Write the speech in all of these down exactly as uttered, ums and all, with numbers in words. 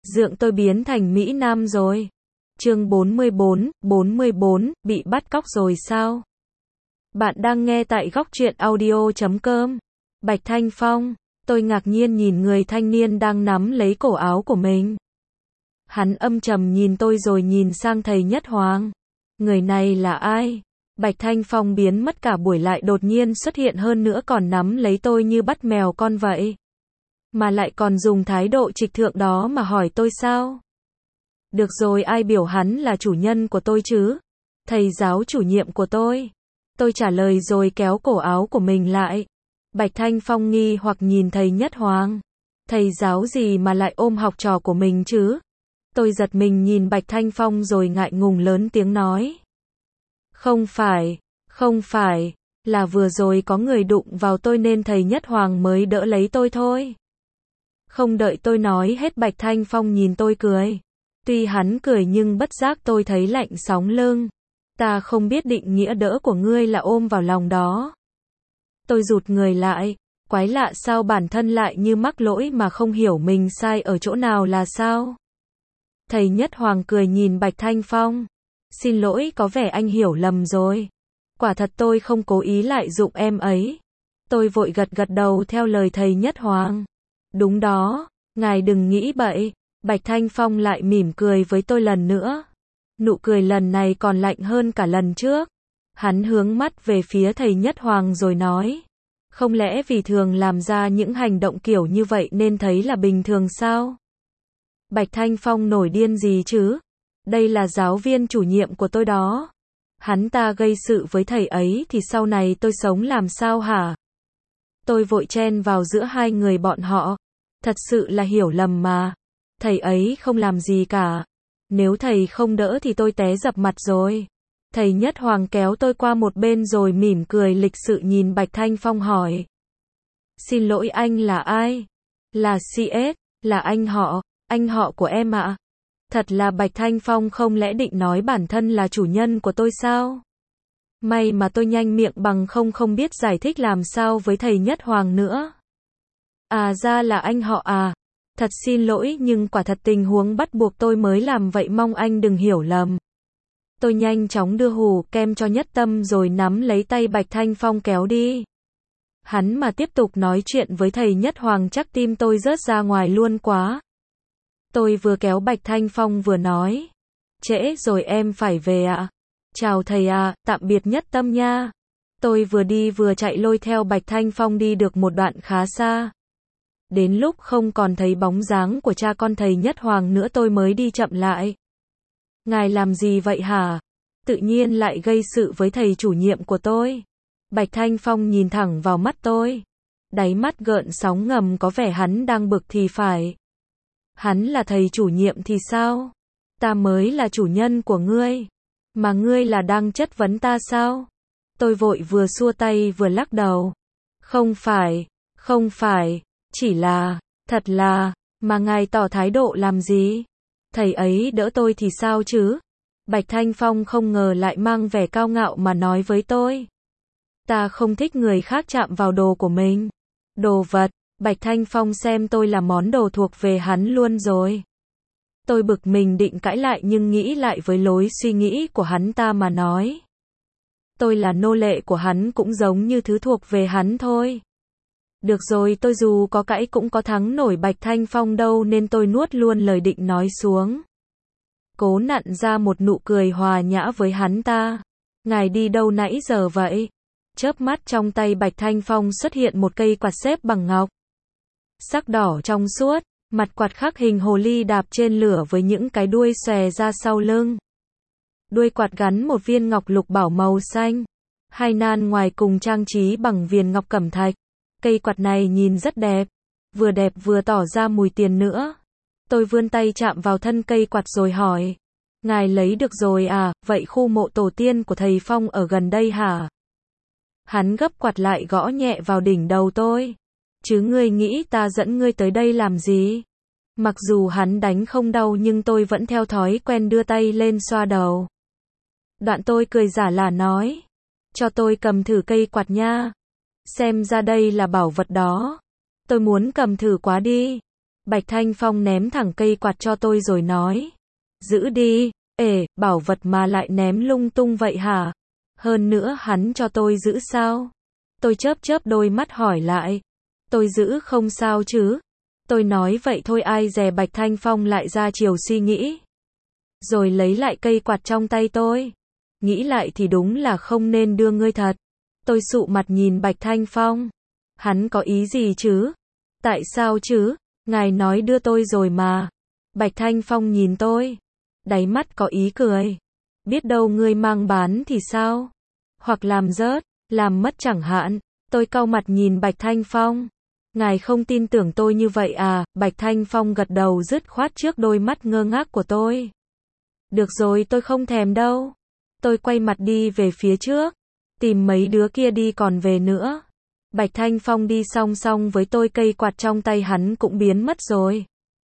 Dượng tôi biến thành Mỹ Nam rồi. Chương bốn mươi bốn, bốn mươi bốn, bị bắt cóc rồi sao? Bạn đang nghe tại góc truyện audio chấm com. Bạch Thanh Phong, tôi ngạc nhiên nhìn người thanh niên đang nắm lấy cổ áo của mình. Hắn âm trầm nhìn tôi rồi nhìn sang thầy Nhất Hoàng. Người này là ai? Bạch Thanh Phong biến mất cả buổi lại đột nhiên xuất hiện hơn nữa còn nắm lấy tôi như bắt mèo con vậy. Mà lại còn dùng thái độ trịch thượng đó mà hỏi tôi sao? Được rồi, ai biểu hắn là chủ nhân của tôi chứ? Thầy giáo chủ nhiệm của tôi. Tôi trả lời rồi kéo cổ áo của mình lại. Bạch Thanh Phong nghi hoặc nhìn thầy Nhất Hoàng. Thầy giáo gì mà lại ôm học trò của mình chứ? Tôi giật mình nhìn Bạch Thanh Phong rồi ngại ngùng lớn tiếng nói. Không phải, không phải, là vừa rồi có người đụng vào tôi nên thầy Nhất Hoàng mới đỡ lấy tôi thôi. Không đợi tôi nói hết Bạch Thanh Phong nhìn tôi cười. Tuy hắn cười nhưng bất giác tôi thấy lạnh sóng lưng. Ta không biết định nghĩa đỡ của ngươi là ôm vào lòng đó. Tôi rụt người lại. Quái lạ sao bản thân lại như mắc lỗi mà không hiểu mình sai ở chỗ nào là sao? Thầy Nhất Hoàng cười nhìn Bạch Thanh Phong. Xin lỗi, có vẻ anh hiểu lầm rồi. Quả thật tôi không cố ý lại dụng em ấy. Tôi vội gật gật đầu theo lời thầy Nhất Hoàng. Đúng đó, ngài đừng nghĩ bậy. Bạch Thanh Phong lại mỉm cười với tôi lần nữa. Nụ cười lần này còn lạnh hơn cả lần trước. Hắn hướng mắt về phía thầy Nhất Hoàng rồi nói. Không lẽ vì thường làm ra những hành động kiểu như vậy nên thấy là bình thường sao? Bạch Thanh Phong nổi điên gì chứ? Đây là giáo viên chủ nhiệm của tôi đó. Hắn ta gây sự với thầy ấy thì sau này tôi sống làm sao hả? Tôi vội chen vào giữa hai người bọn họ. Thật sự là hiểu lầm mà. Thầy ấy không làm gì cả. Nếu thầy không đỡ thì tôi té dập mặt rồi. Thầy Nhất Hoàng kéo tôi qua một bên rồi mỉm cười lịch sự nhìn Bạch Thanh Phong hỏi. Xin lỗi, anh là ai? Là xê ét, là anh họ, anh họ của em ạ. Thật là Bạch Thanh Phong không lẽ định nói bản thân là chủ nhân của tôi sao? May mà tôi nhanh miệng bằng không không biết giải thích làm sao với thầy Nhất Hoàng nữa. À ra là anh họ à. Thật xin lỗi nhưng quả thật tình huống bắt buộc tôi mới làm vậy, mong anh đừng hiểu lầm. Tôi nhanh chóng đưa hù kem cho Nhất Tâm rồi nắm lấy tay Bạch Thanh Phong kéo đi. Hắn mà tiếp tục nói chuyện với thầy Nhất Hoàng chắc tim tôi rớt ra ngoài luôn quá. Tôi vừa kéo Bạch Thanh Phong vừa nói. Trễ rồi, em phải về ạ. À? Chào thầy à, tạm biệt Nhất Tâm nha. Tôi vừa đi vừa chạy lôi theo Bạch Thanh Phong đi được một đoạn khá xa. Đến lúc không còn thấy bóng dáng của cha con thầy Nhất Hoàng nữa tôi mới đi chậm lại. Ngài làm gì vậy hả? Tự nhiên lại gây sự với thầy chủ nhiệm của tôi. Bạch Thanh Phong nhìn thẳng vào mắt tôi. Đáy mắt gợn sóng ngầm, có vẻ hắn đang bực thì phải. Hắn là thầy chủ nhiệm thì sao? Ta mới là chủ nhân của ngươi. Mà ngươi là đang chất vấn ta sao? Tôi vội vừa xua tay vừa lắc đầu. Không phải, không phải, chỉ là, thật là, mà ngài tỏ thái độ làm gì? Thầy ấy đỡ tôi thì sao chứ? Bạch Thanh Phong không ngờ lại mang vẻ cao ngạo mà nói với tôi. Ta không thích người khác chạm vào đồ của mình. Đồ vật, Bạch Thanh Phong xem tôi là món đồ thuộc về hắn luôn rồi. Tôi bực mình định cãi lại nhưng nghĩ lại với lối suy nghĩ của hắn ta mà nói. Tôi là nô lệ của hắn cũng giống như thứ thuộc về hắn thôi. Được rồi, tôi dù có cãi cũng có thắng nổi Bạch Thanh Phong đâu nên tôi nuốt luôn lời định nói xuống. Cố nặn ra một nụ cười hòa nhã với hắn ta. Ngài đi đâu nãy giờ vậy? Chớp mắt trong tay Bạch Thanh Phong xuất hiện một cây quạt xếp bằng ngọc. Sắc đỏ trong suốt, mặt quạt khắc hình hồ ly đạp trên lửa với những cái đuôi xòe ra sau lưng. Đuôi quạt gắn một viên ngọc lục bảo màu xanh. Hai nan ngoài cùng trang trí bằng viền ngọc cẩm thạch. Cây quạt này nhìn rất đẹp. Vừa đẹp vừa tỏ ra mùi tiền nữa. Tôi vươn tay chạm vào thân cây quạt rồi hỏi. Ngài lấy được rồi à, vậy khu mộ tổ tiên của thầy Phong ở gần đây hả? Hắn gấp quạt lại gõ nhẹ vào đỉnh đầu tôi. Chứ ngươi nghĩ ta dẫn ngươi tới đây làm gì? Mặc dù hắn đánh không đau nhưng tôi vẫn theo thói quen đưa tay lên xoa đầu. Đoạn tôi cười giả lả nói. Cho tôi cầm thử cây quạt nha. Xem ra đây là bảo vật đó. Tôi muốn cầm thử quá đi. Bạch Thanh Phong ném thẳng cây quạt cho tôi rồi nói. Giữ đi. Ể, bảo vật mà lại ném lung tung vậy hả? Hơn nữa hắn cho tôi giữ sao? Tôi chớp chớp đôi mắt hỏi lại. Tôi giữ không sao chứ? Tôi nói vậy thôi, ai dè Bạch Thanh Phong lại ra chiều suy nghĩ. Rồi lấy lại cây quạt trong tay tôi. Nghĩ lại thì đúng là không nên đưa ngươi thật. Tôi sụ mặt nhìn Bạch Thanh Phong. Hắn có ý gì chứ? Tại sao chứ? Ngài nói đưa tôi rồi mà. Bạch Thanh Phong nhìn tôi. Đáy mắt có ý cười. Biết đâu ngươi mang bán thì sao? Hoặc làm rớt, làm mất chẳng hạn. Tôi cau mặt nhìn Bạch Thanh Phong. Ngài không tin tưởng tôi như vậy à? Bạch Thanh Phong gật đầu dứt khoát trước đôi mắt ngơ ngác của tôi. Được rồi, tôi không thèm đâu. Tôi quay mặt đi về phía trước. Tìm mấy đứa kia đi còn về nữa. Bạch Thanh Phong đi song song với tôi, cây quạt trong tay hắn cũng biến mất rồi.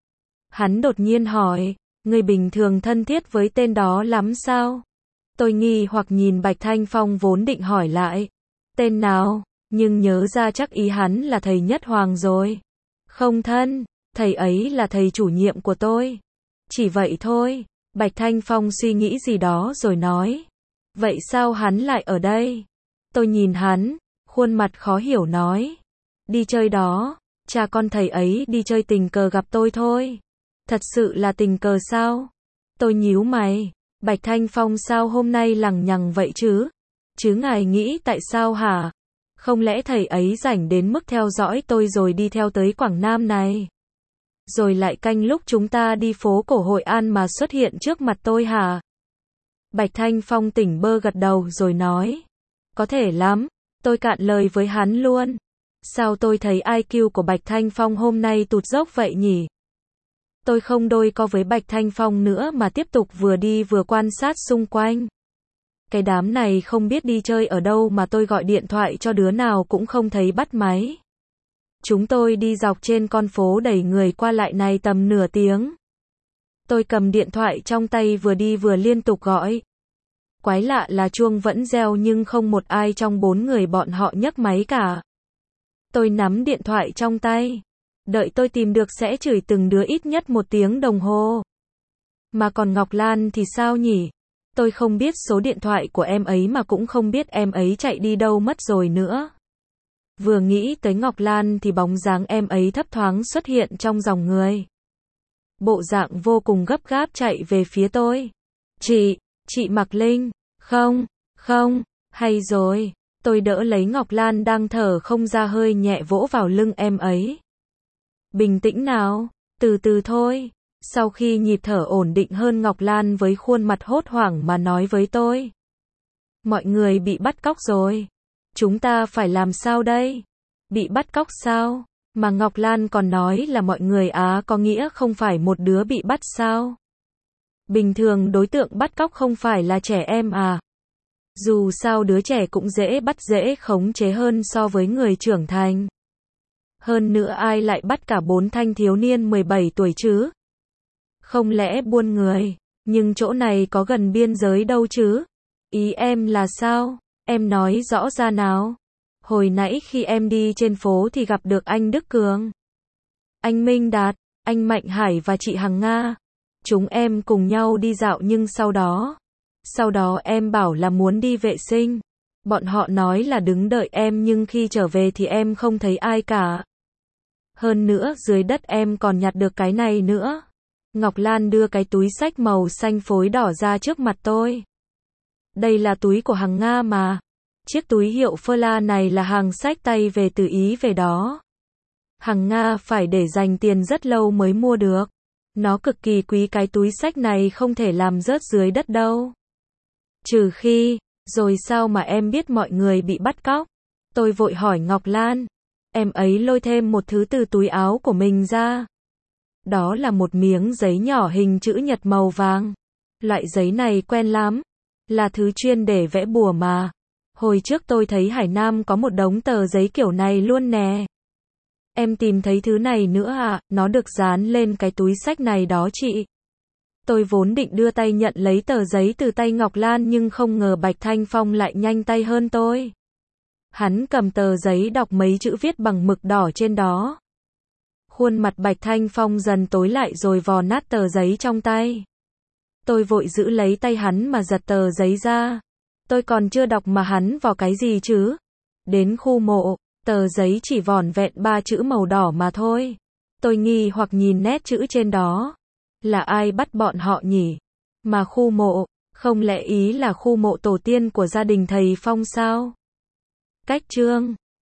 Hắn đột nhiên hỏi, người bình thường thân thiết với tên đó lắm sao? Tôi nghi hoặc nhìn Bạch Thanh Phong vốn định hỏi lại. Tên nào? Nhưng nhớ ra chắc ý hắn là thầy Nhất Hoàng rồi. Không thân, thầy ấy là thầy chủ nhiệm của tôi. Chỉ vậy thôi. Bạch Thanh Phong suy nghĩ gì đó rồi nói. Vậy sao hắn lại ở đây? Tôi nhìn hắn, khuôn mặt khó hiểu nói. Đi chơi đó, cha con thầy ấy đi chơi tình cờ gặp tôi thôi. Thật sự là tình cờ sao? Tôi nhíu mày. Bạch Thanh Phong sao hôm nay lằng nhằng vậy chứ? Chứ ngài nghĩ tại sao hả? Không lẽ thầy ấy rảnh đến mức theo dõi tôi rồi đi theo tới Quảng Nam này? Rồi lại canh lúc chúng ta đi phố cổ Hội An mà xuất hiện trước mặt tôi hả? Bạch Thanh Phong tỉnh bơ gật đầu rồi nói. Có thể lắm. Tôi cạn lời với hắn luôn. Sao tôi thấy i kiu của Bạch Thanh Phong hôm nay tụt dốc vậy nhỉ? Tôi không đôi co với Bạch Thanh Phong nữa mà tiếp tục vừa đi vừa quan sát xung quanh. Cái đám này không biết đi chơi ở đâu mà tôi gọi điện thoại cho đứa nào cũng không thấy bắt máy. Chúng tôi đi dọc trên con phố đầy người qua lại này tầm nửa tiếng. Tôi cầm điện thoại trong tay vừa đi vừa liên tục gọi. Quái lạ là chuông vẫn reo nhưng không một ai trong bốn người bọn họ nhấc máy cả. Tôi nắm điện thoại trong tay. Đợi tôi tìm được sẽ chửi từng đứa ít nhất một tiếng đồng hồ. Mà còn Ngọc Lan thì sao nhỉ? Tôi không biết số điện thoại của em ấy mà cũng không biết em ấy chạy đi đâu mất rồi nữa. Vừa nghĩ tới Ngọc Lan thì bóng dáng em ấy thấp thoáng xuất hiện trong dòng người. Bộ dạng vô cùng gấp gáp chạy về phía tôi. Chị, chị Mạc Linh, không, không, hay rồi. Tôi đỡ lấy Ngọc Lan đang thở không ra hơi nhẹ vỗ vào lưng em ấy. Bình tĩnh nào, từ từ thôi. Sau khi nhịp thở ổn định hơn, Ngọc Lan với khuôn mặt hốt hoảng mà nói với tôi. Mọi người bị bắt cóc rồi. Chúng ta phải làm sao đây? Bị bắt cóc sao? Mà Ngọc Lan còn nói là mọi người á, có nghĩa không phải một đứa bị bắt sao? Bình thường đối tượng bắt cóc không phải là trẻ em à? Dù sao đứa trẻ cũng dễ bắt dễ khống chế hơn so với người trưởng thành. Hơn nữa ai lại bắt cả bốn thanh thiếu niên mười bảy tuổi chứ? Không lẽ buôn người? Nhưng chỗ này có gần biên giới đâu chứ? Ý em là sao? Em nói rõ ra nào. Hồi nãy khi em đi trên phố thì gặp được anh Đức Cường, anh Minh Đạt, anh Mạnh Hải và chị Hằng Nga. Chúng em cùng nhau đi dạo nhưng sau đó, sau đó em bảo là muốn đi vệ sinh. Bọn họ nói là đứng đợi em nhưng khi trở về thì em không thấy ai cả. Hơn nữa dưới đất em còn nhặt được cái này nữa. Ngọc Lan đưa cái túi xách màu xanh phối đỏ ra trước mặt tôi. Đây là túi của Hằng Nga mà. Chiếc túi hiệu Furla này là hàng xách tay về từ Ý về đó. Hằng Nga phải để dành tiền rất lâu mới mua được. Nó cực kỳ quý, cái túi xách này không thể làm rớt dưới đất đâu. Trừ khi, rồi sao mà em biết mọi người bị bắt cóc? Tôi vội hỏi Ngọc Lan. Em ấy lôi thêm một thứ từ túi áo của mình ra. Đó là một miếng giấy nhỏ hình chữ nhật màu vàng. Loại giấy này quen lắm. Là thứ chuyên để vẽ bùa mà. Hồi trước tôi thấy Hải Nam có một đống tờ giấy kiểu này luôn nè. Em tìm thấy thứ này nữa à? Nó được dán lên cái túi xách này đó chị. Tôi vốn định đưa tay nhận lấy tờ giấy từ tay Ngọc Lan nhưng không ngờ Bạch Thanh Phong lại nhanh tay hơn tôi. Hắn cầm tờ giấy đọc mấy chữ viết bằng mực đỏ trên đó. Khuôn mặt Bạch Thanh Phong dần tối lại rồi vò nát tờ giấy trong tay. Tôi vội giữ lấy tay hắn mà giật tờ giấy ra. Tôi còn chưa đọc mà hắn vò cái gì chứ? Đến khu mộ, tờ giấy chỉ vỏn vẹn ba chữ màu đỏ mà thôi. Tôi nghi hoặc nhìn nét chữ trên đó. Là ai bắt bọn họ nhỉ? Mà khu mộ, không lẽ ý là khu mộ tổ tiên của gia đình thầy Phong sao? Cách chương